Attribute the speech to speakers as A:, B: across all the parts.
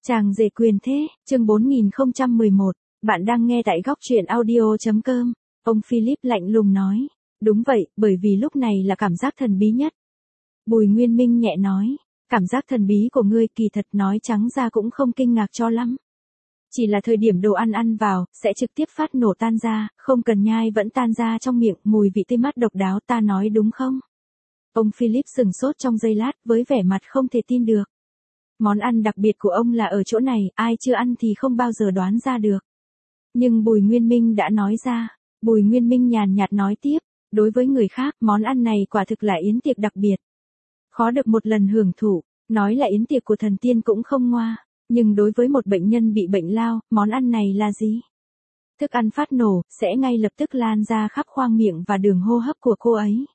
A: Chàng rể quyền thế, chương 4011, bạn đang nghe tại góc truyện audio.com. Ông Philip lạnh lùng nói. Đúng vậy, bởi vì lúc này là cảm giác thần bí nhất. Bùi Nguyên Minh nhẹ nói. Cảm giác thần bí của ngươi kỳ thật nói trắng ra cũng không kinh ngạc cho lắm. Chỉ là thời điểm đồ ăn ăn vào, sẽ trực tiếp phát nổ tan ra, không cần nhai vẫn tan ra trong miệng, mùi vị tươi mát độc đáo, ta nói đúng không? Ông Philip sừng sốt trong giây lát với vẻ mặt không thể tin được. Món ăn đặc biệt của ông là ở chỗ này, ai chưa ăn thì không bao giờ đoán ra được. Nhưng Bùi Nguyên Minh đã nói ra. Bùi Nguyên Minh nhàn nhạt nói tiếp, đối với người khác, món ăn này quả thực là yến tiệc đặc biệt. Khó được một lần hưởng thụ, nói là yến tiệc của thần tiên cũng không ngoa. Nhưng đối với một bệnh nhân bị bệnh lao, món ăn này là gì? Thức ăn phát nổ, sẽ ngay lập tức lan ra khắp khoang miệng và đường hô hấp của cô ấy.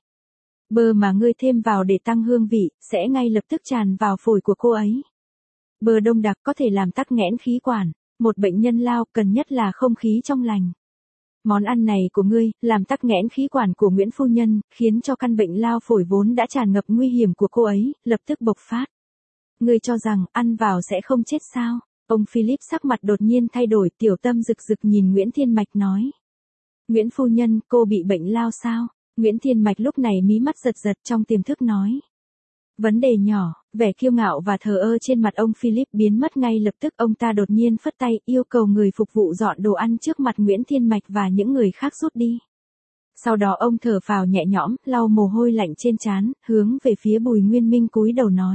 A: Bơ mà ngươi thêm vào để tăng hương vị, sẽ ngay lập tức tràn vào phổi của cô ấy. Bơ đông đặc có thể làm tắc nghẽn khí quản, một bệnh nhân lao cần nhất là không khí trong lành. Món ăn này của ngươi, làm tắc nghẽn khí quản của Nguyễn Phu Nhân, khiến cho căn bệnh lao phổi vốn đã tràn ngập nguy hiểm của cô ấy, lập tức bộc phát. Ngươi cho rằng, ăn vào sẽ không chết sao? Ông Philip sắc mặt đột nhiên thay đổi, tiểu tâm rực rực nhìn Nguyễn Thiên Mạch nói. Nguyễn Phu Nhân, cô bị bệnh lao sao? Nguyễn Thiên Mạch lúc này mí mắt giật giật trong tiềm thức nói. Vấn đề nhỏ, vẻ kiêu ngạo và thờ ơ trên mặt ông Philip biến mất ngay lập tức, ông ta đột nhiên phất tay yêu cầu người phục vụ dọn đồ ăn trước mặt Nguyễn Thiên Mạch và những người khác rút đi. Sau đó ông thở phào nhẹ nhõm, lau mồ hôi lạnh trên trán, hướng về phía Bùi Nguyên Minh cúi đầu nói.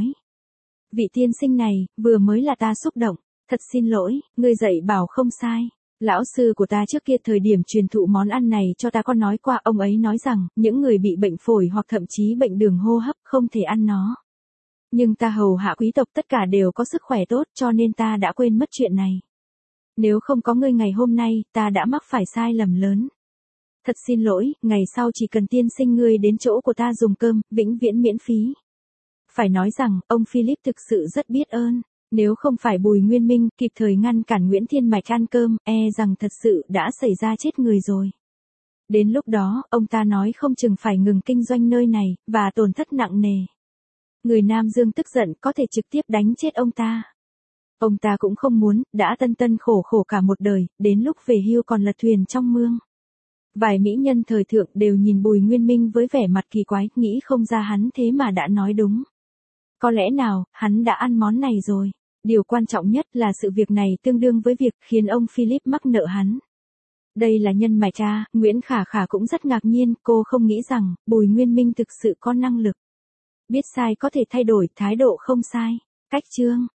A: Vị tiên sinh này, vừa mới là ta xúc động, thật xin lỗi, ngươi dạy bảo không sai. Lão sư của ta trước kia thời điểm truyền thụ món ăn này cho ta có nói qua, ông ấy nói rằng, những người bị bệnh phổi hoặc thậm chí bệnh đường hô hấp không thể ăn nó. Nhưng ta hầu hạ quý tộc tất cả đều có sức khỏe tốt cho nên ta đã quên mất chuyện này. Nếu không có ngươi ngày hôm nay, ta đã mắc phải sai lầm lớn. Thật xin lỗi, ngày sau chỉ cần tiên sinh ngươi đến chỗ của ta dùng cơm, vĩnh viễn miễn phí. Phải nói rằng, ông Philip thực sự rất biết ơn. Nếu không phải Bùi Nguyên Minh kịp thời ngăn cản Nguyễn Thiên Mạch ăn cơm, rằng thật sự đã xảy ra chết người rồi. Đến lúc đó, ông ta nói không chừng phải ngừng kinh doanh nơi này, và tổn thất nặng nề. Người Nam Dương tức giận có thể trực tiếp đánh chết ông ta. Ông ta cũng không muốn, đã tân tân khổ khổ cả một đời, đến lúc về hưu còn lật thuyền trong mương. Vài mỹ nhân thời thượng đều nhìn Bùi Nguyên Minh với vẻ mặt kỳ quái, nghĩ không ra hắn thế mà đã nói đúng. Có lẽ nào, hắn đã ăn món này rồi. Điều quan trọng nhất là sự việc này tương đương với việc khiến ông Philip mắc nợ hắn. Đây là nhân mạch cha, Nguyễn Khả Khả cũng rất ngạc nhiên, cô không nghĩ rằng, Bùi Nguyên Minh thực sự có năng lực. Biết sai có thể thay đổi, thái độ không sai. Cách chương.